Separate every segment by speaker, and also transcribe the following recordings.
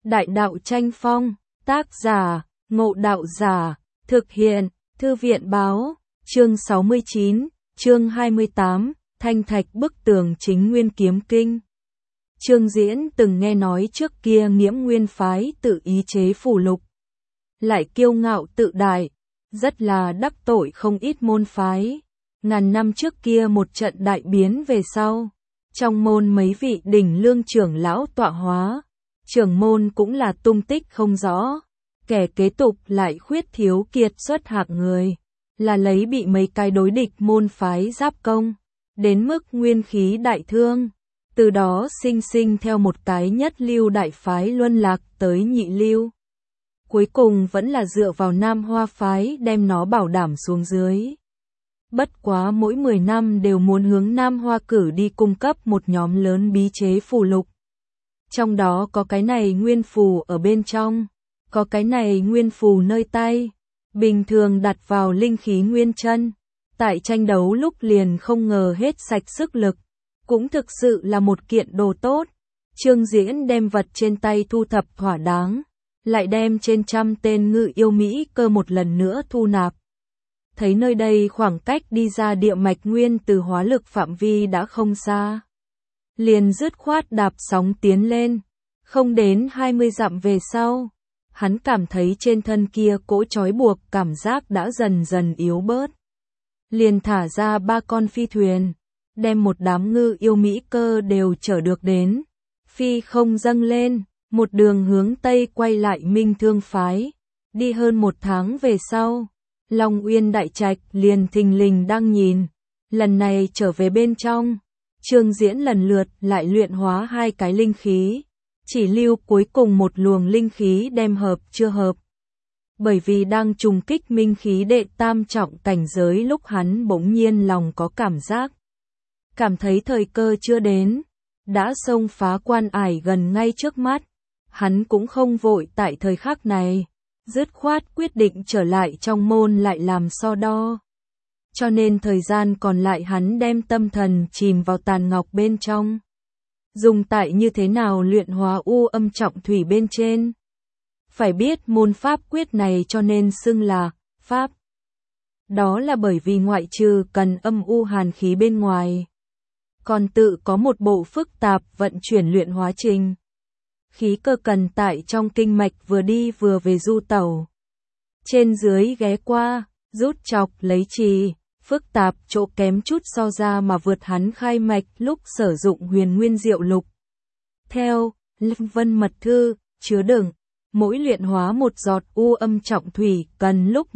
Speaker 1: Đại đạo tranh phong, tác giả, Ngộ Đạo Giả, thực hiện, Thư viện báo, chương 69, chương 28, Thanh Thạch bức tường chính nguyên kiếm kinh. Trương Diễn từng nghe nói trước kia Nghiễm Nguyên phái tự ý chế phù lục, lại kiêu ngạo tự đại, rất là đắc tội không ít môn phái. Ngàn năm trước kia một trận đại biến về sau, trong môn mấy vị đỉnh lương trưởng lão tọa hóa, trưởng môn cũng là tung tích không rõ, kẻ kế tục lại khuyết thiếu kiệt xuất hạng người, là lấy bị mấy cái đối địch môn phái giáp công, đến mức nguyên khí đại thương, từ đó sinh sinh theo một cái nhất lưu đại phái luân lạc tới nhị lưu. Cuối cùng vẫn là dựa vào Nam Hoa phái đem nó bảo đảm xuống dưới. Bất quá mỗi 10 năm đều muốn hướng Nam Hoa cử đi cung cấp một nhóm lớn bí chế phù lục. Trong đó có cái này nguyên phù ở bên trong, có cái này nguyên phù nơi tay, bình thường đặt vào linh khí nguyên chân, tại tranh đấu lúc liền không ngờ hết sạch sức lực, cũng thực sự là một kiện đồ tốt. Trương Diễn đem vật trên tay thu thập thỏa đáng, lại đem trên 100 tên ngự yêu Mỹ cơ một lần nữa thu nạp. Thấy nơi đây khoảng cách đi ra địa mạch nguyên từ hóa lực phạm vi đã không xa, liền dứt khoát đạp sóng tiến lên, không đến 20 dặm về sau, hắn cảm thấy trên thân kia cỗ trói buộc cảm giác đã dần dần yếu bớt. Liền thả ra 3 con phi thuyền, đem một đám ngư yêu Mỹ cơ đều chở được đến, phi không dâng lên, một đường hướng Tây quay lại Minh Thương phái. Đi hơn 1 tháng về sau, Long Uyên Đại Trạch liền thình lình đang nhìn, lần này trở về bên trong, Trương Diễn lần lượt lại luyện hóa 2 cái linh khí, chỉ lưu cuối cùng một luồng linh khí đem hợp chưa hợp. Bởi vì đang trùng kích minh khí đệ tam trọng cảnh giới lúc hắn bỗng nhiên lòng có cảm thấy thời cơ chưa đến, đã xông phá quan ải gần ngay trước mắt, hắn cũng không vội tại thời khắc này, dứt khoát quyết định trở lại trong môn lại làm so đo. Cho nên thời gian còn lại hắn đem tâm thần chìm vào tàn ngọc bên trong. Dùng tại như thế nào luyện hóa u âm trọng thủy bên trên. Phải biết môn pháp quyết này cho nên xưng là pháp. Đó là bởi vì ngoại trừ cần âm u hàn khí bên ngoài, còn tự có một bộ phức tạp vận chuyển luyện hóa trình. Khí cơ cần tại trong kinh mạch vừa đi vừa về du tẩu. Trên dưới ghé qua, rút chọc lấy trì, phức tạp chỗ kém chút so ra mà vượt hắn khai mạch lúc sử dụng huyền nguyên diệu lục. Theo Lâm Vân Mật Thư, chứa đựng, mỗi luyện hóa một giọt u âm trọng thủy cần lúc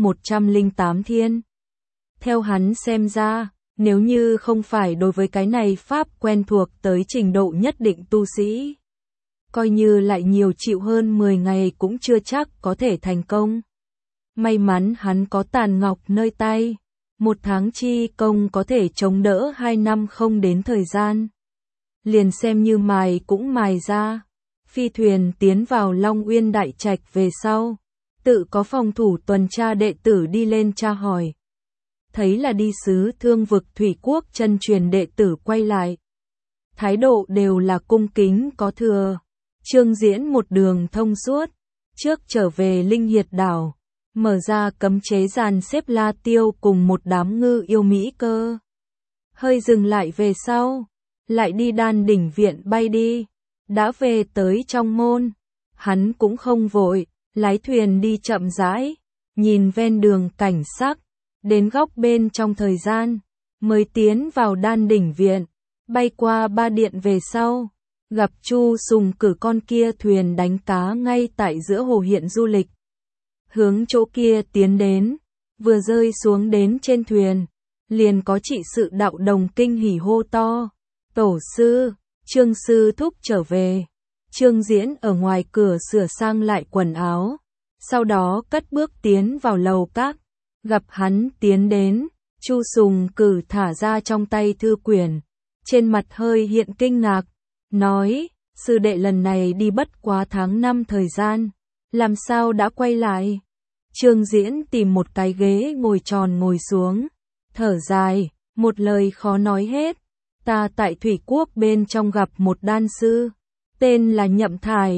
Speaker 1: 108 thiên. Theo hắn xem ra, nếu như không phải đối với cái này pháp quen thuộc tới trình độ nhất định tu sĩ, coi như lại nhiều chịu hơn 10 ngày cũng chưa chắc có thể thành công. May mắn hắn có tàn ngọc nơi tay, 1 tháng chi công có thể chống đỡ 2 năm không đến thời gian. Liền xem như mài cũng mài ra. Phi thuyền tiến vào Long Uyên Đại Trạch về sau, tự có phòng thủ tuần tra đệ tử đi lên tra hỏi. Thấy là đi sứ Thương Vực Thủy Quốc chân truyền đệ tử quay lại. Thái độ đều là cung kính có thừa. Trương Diễn một đường thông suốt, trước trở về Linh Hiệt đảo, mở ra cấm chế dàn xếp La Tiêu cùng một đám ngư yêu Mỹ cơ. Hơi dừng lại về sau, lại đi Đan Đỉnh viện bay đi, đã về tới trong môn, hắn cũng không vội, lái thuyền đi chậm rãi, nhìn ven đường cảnh sắc, đến góc bên trong thời gian, mới tiến vào Đan Đỉnh viện, bay qua 3 điện về sau. Gặp Chu Sùng cử con kia thuyền đánh cá ngay tại giữa hồ hiện du lịch. Hướng chỗ kia tiến đến, vừa rơi xuống đến trên thuyền, liền có trị sự đạo đồng kinh hỉ hô to. Tổ sư, Trương sư thúc trở về. Trương Diễn ở ngoài cửa sửa sang lại quần áo, sau đó cất bước tiến vào lầu các. Gặp hắn tiến đến, Chu Sùng cử thả ra trong tay thư quyển, trên mặt hơi hiện kinh ngạc. Nói, sư đệ lần này đi bất quá tháng 5 thời gian, làm sao đã quay lại? Trương Diễn tìm một cái ghế ngồi tròn ngồi xuống, thở dài, một lời khó nói hết. Ta tại Thủy Quốc bên trong gặp một đan sư, tên là Nhậm Thải,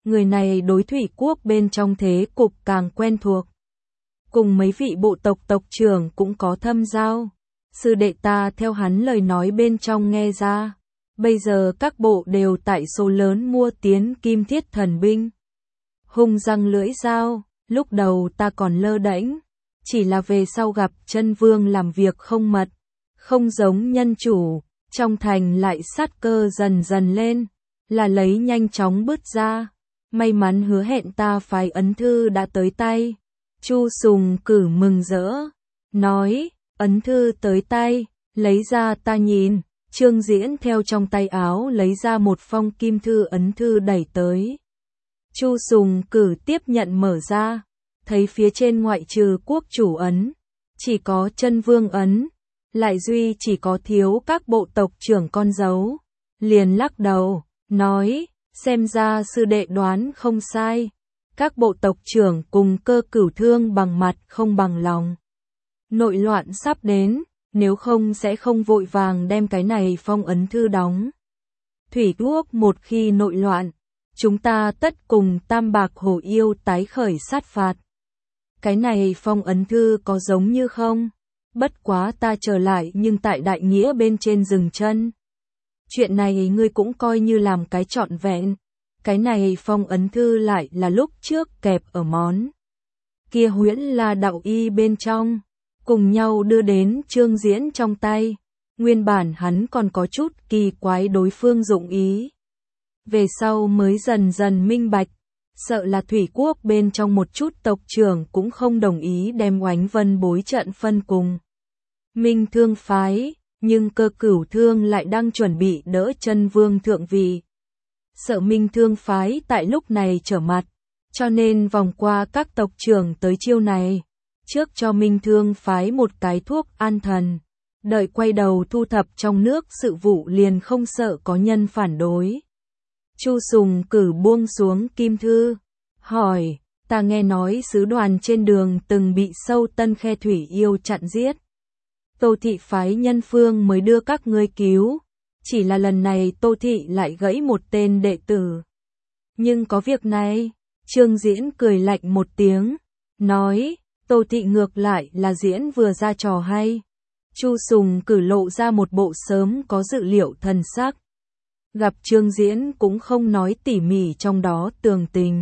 Speaker 1: người này đối thủy quốc bên trong thế cục càng quen thuộc. Cùng mấy vị bộ tộc tộc trưởng cũng có thâm giao. Sư đệ ta theo hắn lời nói bên trong nghe ra. Bây giờ các bộ đều tại số lớn mua tiến kim thiết thần binh. Hung răng lưỡi dao, lúc đầu ta còn lơ đễnh. Chỉ là về sau gặp chân vương làm việc không mật. Không giống nhân chủ, trong thành lại sát cơ dần dần lên. Là lấy nhanh chóng bứt ra. May mắn hứa hẹn ta phái ấn thư đã tới tay. Chu Sùng Cử mừng rỡ, nói, ấn thư tới tay, lấy ra ta nhìn. Trương Diễn theo trong tay áo lấy ra một phong kim thư ấn thư đẩy tới. Chu Sùng Cử tiếp nhận mở ra, thấy phía trên ngoại trừ quốc chủ ấn, chỉ có chân vương ấn, lại duy chỉ có thiếu các bộ tộc trưởng con dấu. Liền lắc đầu, nói, xem ra sư đệ đoán không sai. Các bộ tộc trưởng cùng Cơ Cửu thương bằng mặt không bằng lòng. Nội loạn sắp đến, nếu không sẽ không vội vàng đem cái này phong ấn thư đóng. Thủy quốc một khi nội loạn, chúng ta tất cùng Tam Bạc Hổ Yêu tái khởi sát phạt. Cái này phong ấn thư có giống như không? Bất quá ta trở lại nhưng tại đại nghĩa bên trên dừng chân. Chuyện này ngươi cũng coi như làm cái trọn vẹn. Cái này phong ấn thư lại là lúc trước kẹp ở món kia huyễn là đạo y bên trong, cùng nhau đưa đến Trương Diễn trong tay. Nguyên bản hắn còn có chút kỳ quái đối phương dụng ý. Về sau mới dần dần minh bạch, sợ là thủy quốc bên trong một chút tộc trưởng cũng không đồng ý đem Oánh Vân bối trận phân cùng Minh Thương phái, nhưng Cơ Cửu thương lại đang chuẩn bị đỡ chân vương thượng vị. Sợ Minh Thương phái tại lúc này trở mặt, cho nên vòng qua các tộc trưởng tới chiêu này, trước cho Minh Thương phái một cái thuốc an thần, đợi quay đầu thu thập trong nước sự vụ liền không sợ có nhân phản đối. Chu Sùng Cử buông xuống kim thư, hỏi, ta nghe nói sứ đoàn trên đường từng bị Sâu Tân Khe Thủy Yêu chặn giết. Tô thị phái nhân phương mới đưa các ngươi cứu. Chỉ là lần này Tô thị lại gãy một tên đệ tử. Nhưng có việc này, Trương Diễn cười lạnh một tiếng, nói, Tô thị ngược lại là diễn vừa ra trò hay. Chu Sùng Cử lộ ra một bộ sớm có dự liệu thần sắc. Gặp Trương Diễn cũng không nói tỉ mỉ trong đó tường tình.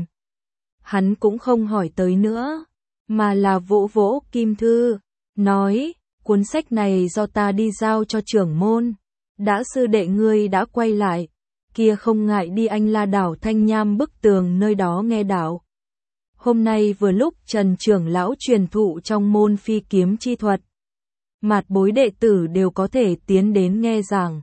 Speaker 1: Hắn cũng không hỏi tới nữa, mà là vỗ vỗ kim thư, nói, cuốn sách này do ta đi giao cho trưởng môn. Đã sư đệ ngươi đã quay lại, kia không ngại đi Anh La đảo Thanh Nham bức tường nơi đó nghe đạo. Hôm nay vừa lúc Trần trưởng lão truyền thụ trong môn phi kiếm chi thuật. Mạt bối đệ tử đều có thể tiến đến nghe giảng.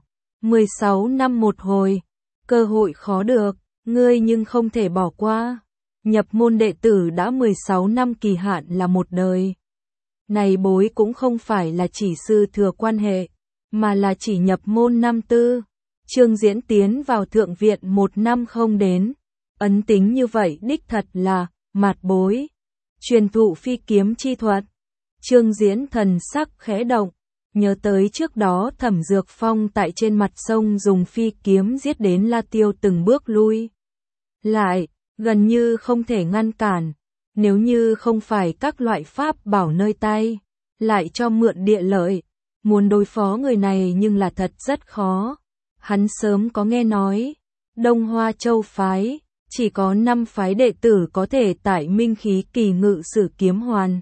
Speaker 1: 16 năm một hồi, cơ hội khó được, ngươi nhưng không thể bỏ qua. Nhập môn đệ tử đã 16 năm kỳ hạn là một đời. Này bối cũng không phải là chỉ sư thừa quan hệ, mà là chỉ nhập môn năm tư. Trương Diễn tiến vào thượng viện 1 năm không đến. Ấn tính như vậy đích thật là mạt bối. Truyền thụ phi kiếm chi thuật. Trương Diễn thần sắc khẽ động, nhớ tới trước đó Thẩm Dược Phong tại trên mặt sông dùng phi kiếm giết đến La Tiêu từng bước lui lại, gần như không thể ngăn cản. Nếu như không phải các loại pháp bảo nơi tay, lại cho mượn địa lợi, muốn đối phó người này nhưng là thật rất khó. Hắn sớm có nghe nói, Đông Hoa Châu phái, chỉ có 5 phái đệ tử có thể tại Minh Khí Kỳ ngự sử kiếm hoàn.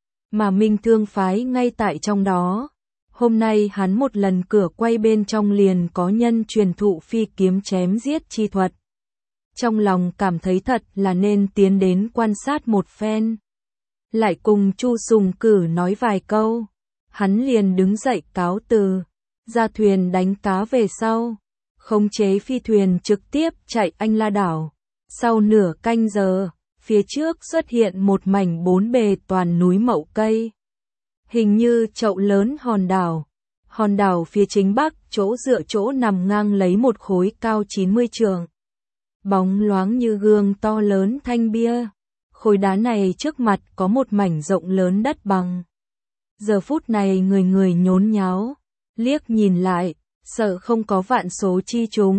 Speaker 1: Mà Minh Thương phái ngay tại trong đó. Hôm nay hắn một lần cửa quay bên trong liền có nhân truyền thụ phi kiếm chém giết chi thuật. Trong lòng cảm thấy thật là nên tiến đến quan sát một phen. Lại cùng Chu Sùng Cử nói vài câu. Hắn liền đứng dậy cáo từ, ra thuyền đánh cá về sau, khống chế phi thuyền trực tiếp chạy Anh La đảo. Sau nửa canh giờ, phía trước xuất hiện một mảnh 4 bề toàn núi mậu cây. Hình như chậu lớn hòn đảo. Hòn đảo phía chính bắc, chỗ dựa chỗ nằm ngang lấy một khối cao 90 trượng. Bóng loáng như gương to lớn thanh bia. Khối đá này trước mặt có một mảnh rộng lớn đất bằng. Giờ phút này người người nhốn nháo, liếc nhìn lại, sợ không có vạn số chi chúng.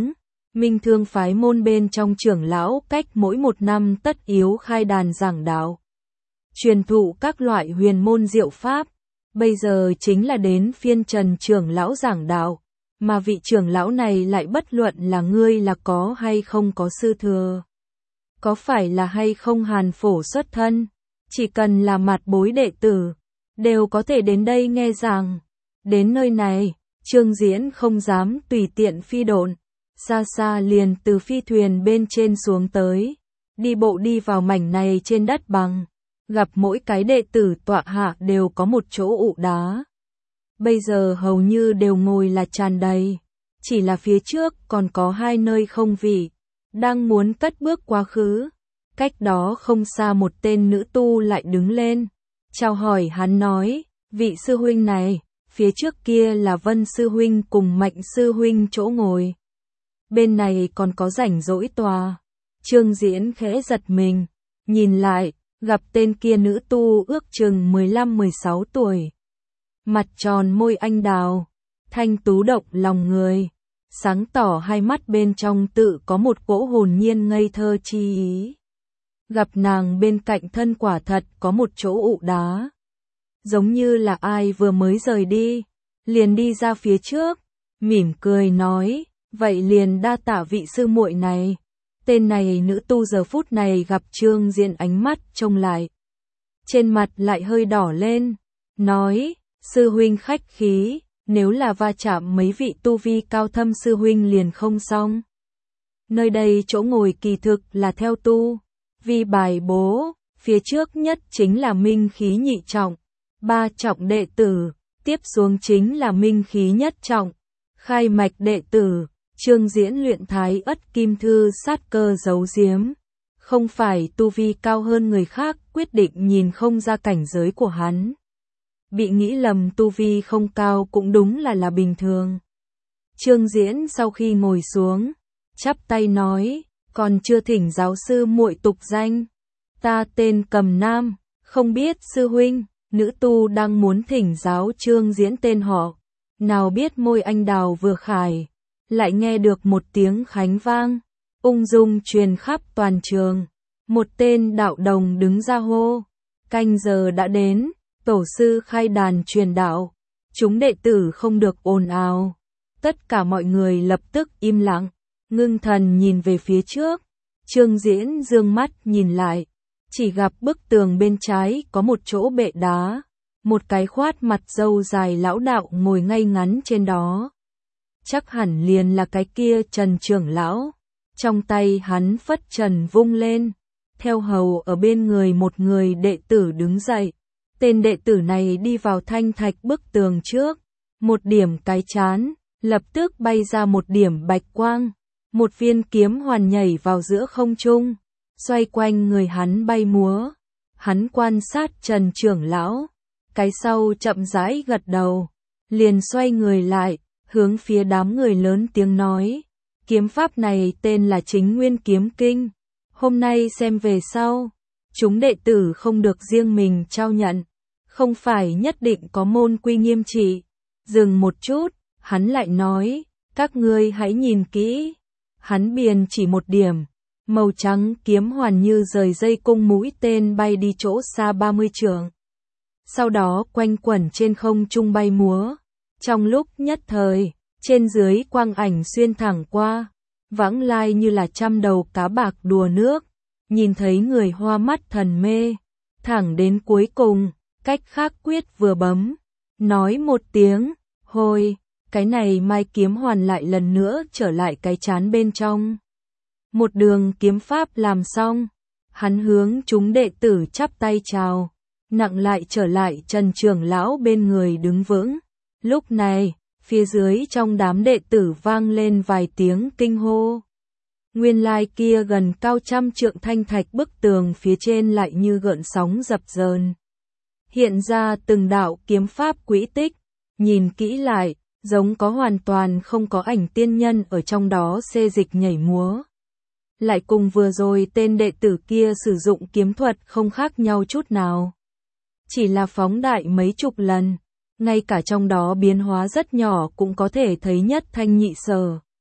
Speaker 1: Minh Thương phái môn bên trong trưởng lão cách mỗi 1 năm tất yếu khai đàn giảng đạo, truyền thụ các loại huyền môn diệu pháp. Bây giờ chính là đến phiên Trần trưởng lão giảng đạo, mà vị trưởng lão này lại bất luận là ngươi là có hay không có sư thừa, có phải là hay không Hàn Phổ xuất thân, chỉ cần là mặt bối đệ tử, đều có thể đến đây nghe giảng. Đến nơi này, Trương Diễn không dám tùy tiện phi độn, xa xa liền từ phi thuyền bên trên xuống tới, đi bộ đi vào mảnh này trên đất bằng, gặp mỗi cái đệ tử tọa hạ đều có một chỗ ụ đá. Bây giờ hầu như đều ngồi là tràn đầy, chỉ là phía trước còn có 2 nơi không vị, đang muốn cất bước quá khứ. Cách đó không xa một tên nữ tu lại đứng lên, chào hỏi hắn nói, vị sư huynh này, phía trước kia là Vân sư huynh cùng Mạnh sư huynh chỗ ngồi. Bên này còn có rảnh rỗi tòa. Trương Diễn khẽ giật mình, nhìn lại, gặp tên kia nữ tu ước chừng 15-16 tuổi. Mặt tròn môi anh đào, thanh tú động lòng người, sáng tỏ hai mắt bên trong tự có một cỗ hồn nhiên ngây thơ chi ý. Gặp nàng bên cạnh thân quả thật có một chỗ ụ đá, giống như là ai vừa mới rời đi, liền đi ra phía trước, mỉm cười nói, vậy liền đa tạ vị sư muội này. Tên này nữ tu giờ phút này gặp Trương Diễn ánh mắt trông lại, trên mặt lại hơi đỏ lên, nói, sư huynh khách khí, nếu là va chạm mấy vị tu vi cao thâm sư huynh liền không xong. Nơi đây chỗ ngồi kỳ thực là theo tu vi bài bố, phía trước nhất chính là minh khí nhị trọng, 3 trọng đệ tử, tiếp xuống chính là minh khí nhất trọng, khai mạch đệ tử. Trương Diễn luyện Thái Ất Kim Thư sát cơ giấu giếm, không phải tu vi cao hơn người khác, quyết định nhìn không ra cảnh giới của hắn. Bị nghĩ lầm tu vi không cao cũng đúng là bình thường. Trương Diễn sau khi ngồi xuống, chắp tay nói, còn chưa thỉnh giáo sư muội tục danh. Ta tên Cầm Nam, không biết sư huynh. Nữ tu đang muốn thỉnh giáo Trương Diễn tên họ, nào biết môi anh đào vừa khải, lại nghe được một tiếng khánh vang, ung dung truyền khắp toàn trường. Một tên đạo đồng đứng ra hô, canh giờ đã đến, tổ sư khai đàn truyền đạo, chúng đệ tử không được ồn ào. Tất cả mọi người lập tức im lặng, ngưng thần nhìn về phía trước. Trương Diễn dương mắt nhìn lại, chỉ gặp bức tường bên trái có một chỗ bệ đá, một cái khoát mặt râu dài lão đạo ngồi ngay ngắn trên đó. Chắc hẳn liền là cái kia Trần trưởng lão. Trong tay hắn phất trần vung lên, theo hầu ở bên người một người đệ tử đứng dậy. Tên đệ tử này đi vào thanh thạch bức tường trước, một điểm cái chán, lập tức bay ra một điểm bạch quang, một viên kiếm hoàn nhảy vào giữa không trung, xoay quanh người hắn bay múa. Hắn quan sát Trần trưởng lão, cái sau chậm rãi gật đầu, liền xoay người lại, hướng phía đám người lớn tiếng nói, kiếm pháp này tên là Chính Nguyên Kiếm Kinh, hôm nay xem về sau, chúng đệ tử không được riêng mình trao nhận, không phải nhất định có môn quy nghiêm trị. Dừng một chút, hắn lại nói, các ngươi hãy nhìn kỹ. Hắn biền chỉ một điểm, màu trắng kiếm hoàn như rời dây cung mũi tên bay đi chỗ xa 30 trượng. Sau đó quanh quẩn trên không trung bay múa. Trong lúc nhất thời, trên dưới quang ảnh xuyên thẳng qua, vãng lai như là trăm đầu cá bạc đùa nước, nhìn thấy người hoa mắt thần mê. Thẳng đến cuối cùng, cách khác quyết vừa bấm, nói một tiếng, hồi, cái này mai kiếm hoàn lại lần nữa trở lại cái chán bên trong. Một đường kiếm pháp làm xong, hắn hướng chúng đệ tử chắp tay chào, nặng lại trở lại Trần trưởng lão bên người đứng vững. Lúc này, phía dưới trong đám đệ tử vang lên vài tiếng kinh hô. Nguyên lai kia gần cao trăm trượng thanh thạch bức tường phía trên lại như gợn sóng dập dờn, hiện ra từng đạo kiếm pháp quỹ tích, nhìn kỹ lại, giống có hoàn toàn không có ảnh tiên nhân ở trong đó xê dịch nhảy múa. Lại cùng vừa rồi tên đệ tử kia sử dụng kiếm thuật không khác nhau chút nào. Chỉ là phóng đại mấy chục lần, ngay cả trong đó biến hóa rất nhỏ cũng có thể thấy nhất thanh nhị sở.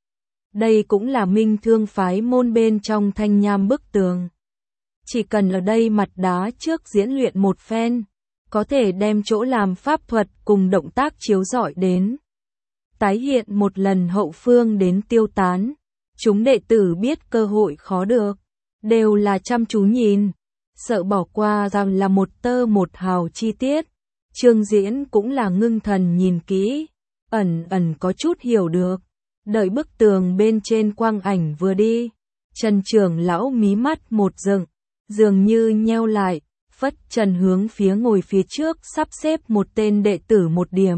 Speaker 1: Đây cũng là minh thương phái môn bên trong thanh nham bức tường. Chỉ cần ở đây mặt đá trước diễn luyện một phen, có thể đem chỗ làm pháp thuật cùng động tác chiếu rọi đến. Tái hiện một lần hậu phương đến tiêu tán. Chúng đệ tử biết cơ hội khó được, đều là chăm chú nhìn, sợ bỏ qua rằng là một tơ một hào chi tiết. Trương Diễn cũng là ngưng thần nhìn kỹ, ẩn ẩn có chút hiểu được. Đợi bức tường bên trên quang ảnh vừa đi, Trần trưởng lão mí mắt một dựng, dường như nheo lại, phất trần hướng phía ngồi phía trước sắp xếp một tên đệ tử một điểm.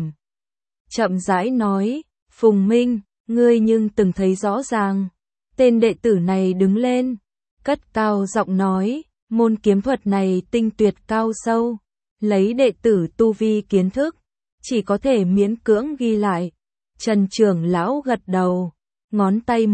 Speaker 1: Chậm rãi nói, Phùng Minh, ngươi nhưng từng thấy rõ ràng. Tên đệ tử này đứng lên, cất cao giọng nói, môn kiếm thuật này tinh tuyệt cao sâu, lấy đệ tử tu vi kiến thức, chỉ có thể miễn cưỡng ghi lại. Trần trưởng lão gật đầu, ngón tay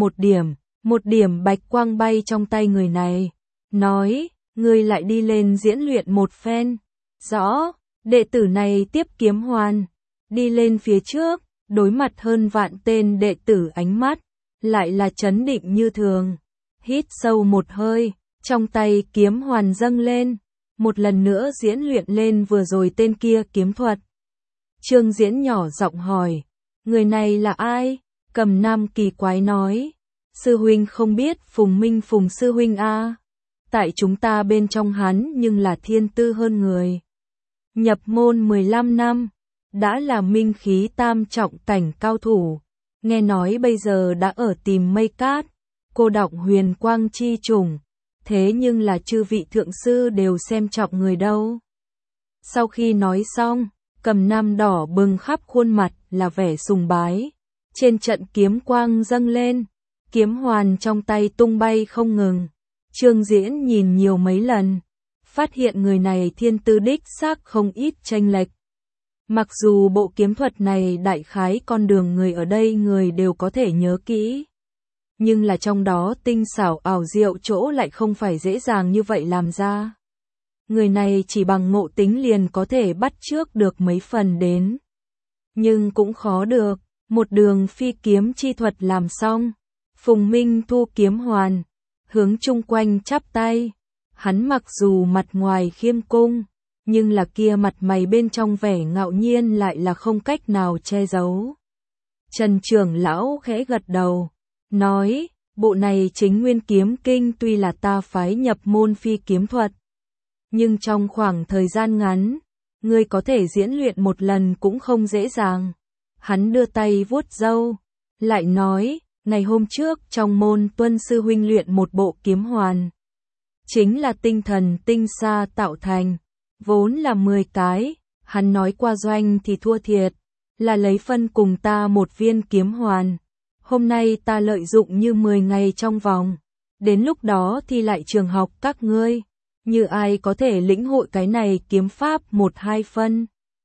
Speaker 1: một điểm bạch quang bay trong tay người này, nói, ngươi lại đi lên diễn luyện một phen. Rõ, đệ tử này tiếp kiếm hoàn, đi lên phía trước, đối mặt hơn vạn tên đệ tử ánh mắt, lại là trấn định như thường. Hít sâu một hơi, trong tay kiếm hoàn dâng lên, một lần nữa diễn luyện lên vừa rồi tên kia kiếm thuật. Trương Diễn nhỏ giọng hỏi, người này là ai? Cầm Nam kỳ quái nói, sư huynh không biết Phùng Minh Phùng sư huynh a. Tại chúng ta bên trong hắn nhưng là thiên tư hơn người. Nhập môn 15 năm, đã là minh khí tam trọng cảnh cao thủ. Nghe nói bây giờ đã ở tìm mây cát, cô đọng huyền quang chi trùng. Thế nhưng là chư vị thượng sư đều xem trọng người đâu. Sau khi nói xong, Cầm Nam đỏ bừng khắp khuôn mặt là vẻ sùng bái. Trên trận kiếm quang dâng lên, kiếm hoàn trong tay tung bay không ngừng. Trương Diễn nhìn nhiều mấy lần, phát hiện người này thiên tư đích xác không ít chênh lệch. Mặc dù bộ kiếm thuật này đại khái con đường người ở đây người đều có thể nhớ kỹ, nhưng là trong đó tinh xảo ảo diệu chỗ lại không phải dễ dàng như vậy làm ra. Người này chỉ bằng ngộ tính liền có thể bắt chước được mấy phần đến, nhưng cũng khó được. Một đường phi kiếm chi thuật làm xong, Phùng Minh thu kiếm hoàn, hướng chung quanh chắp tay. Hắn mặc dù mặt ngoài khiêm cung, nhưng là kia mặt mày bên trong vẻ ngạo nhiên lại là không cách nào che giấu. Trần trưởng lão khẽ gật đầu, nói, bộ này chính nguyên kiếm kinh tuy là ta phái nhập môn phi kiếm thuật, nhưng trong khoảng thời gian ngắn, ngươi có thể diễn luyện một lần cũng không dễ dàng. Hắn đưa tay vuốt râu, lại nói, ngày hôm trước trong môn Tuân sư huynh luyện một bộ kiếm hoàn, chính là tinh thần tinh sa tạo thành, vốn là 10 cái, hắn nói qua doanh thì thua thiệt, là lấy phân cùng ta một viên kiếm hoàn. Hôm nay ta lợi dụng như 10 ngày trong vòng, đến lúc đó thì lại trường học các ngươi, như ai có thể lĩnh hội cái này kiếm pháp 1-2 phân,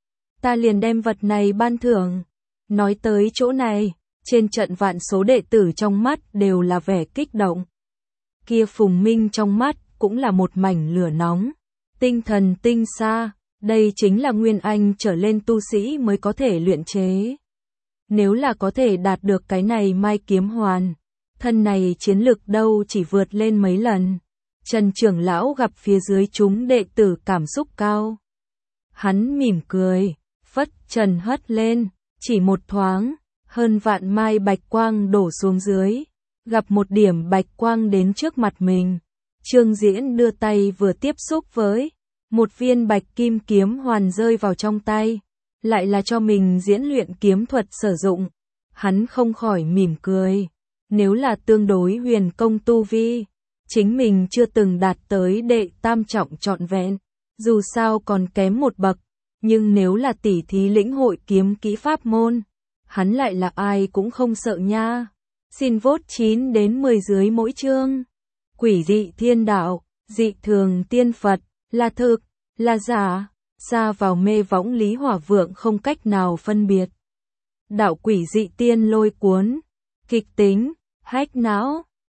Speaker 1: ta liền đem vật này ban thưởng. Nói tới chỗ này, trên trận vạn số đệ tử trong mắt đều là vẻ kích động. Kia Phùng Minh trong mắt cũng là một mảnh lửa nóng. Tinh thần tinh sa, đây chính là nguyên anh trở lên tu sĩ mới có thể luyện chế. Nếu là có thể đạt được cái này mai kiếm hoàn, thân này chiến lực đâu chỉ vượt lên mấy lần. Trần trưởng lão gặp phía dưới chúng đệ tử cảm xúc cao. Hắn mỉm cười, phất trần hất lên. Chỉ một thoáng, hơn vạn mai bạch quang đổ xuống dưới, gặp một điểm bạch quang đến trước mặt mình. Trương Diễn đưa tay vừa tiếp xúc với một viên bạch kim kiếm hoàn rơi vào trong tay, lại là cho mình diễn luyện kiếm thuật sử dụng. Hắn không khỏi mỉm cười, nếu là tương đối huyền công tu vi, chính mình chưa từng đạt tới đệ tam trọng trọn vẹn, dù sao còn kém một bậc. Nhưng nếu là tỉ thí lĩnh hội kiếm kỹ pháp môn, hắn lại là ai cũng không sợ nha. Xin vote 9 đến 10 dưới mỗi chương. Quỷ dị thiên đạo, dị thường tiên Phật, là thực, là giả, xa vào mê võng Lý Hỏa Vượng không cách nào phân biệt. Đạo quỷ dị tiên lôi cuốn, kịch tính, hách não.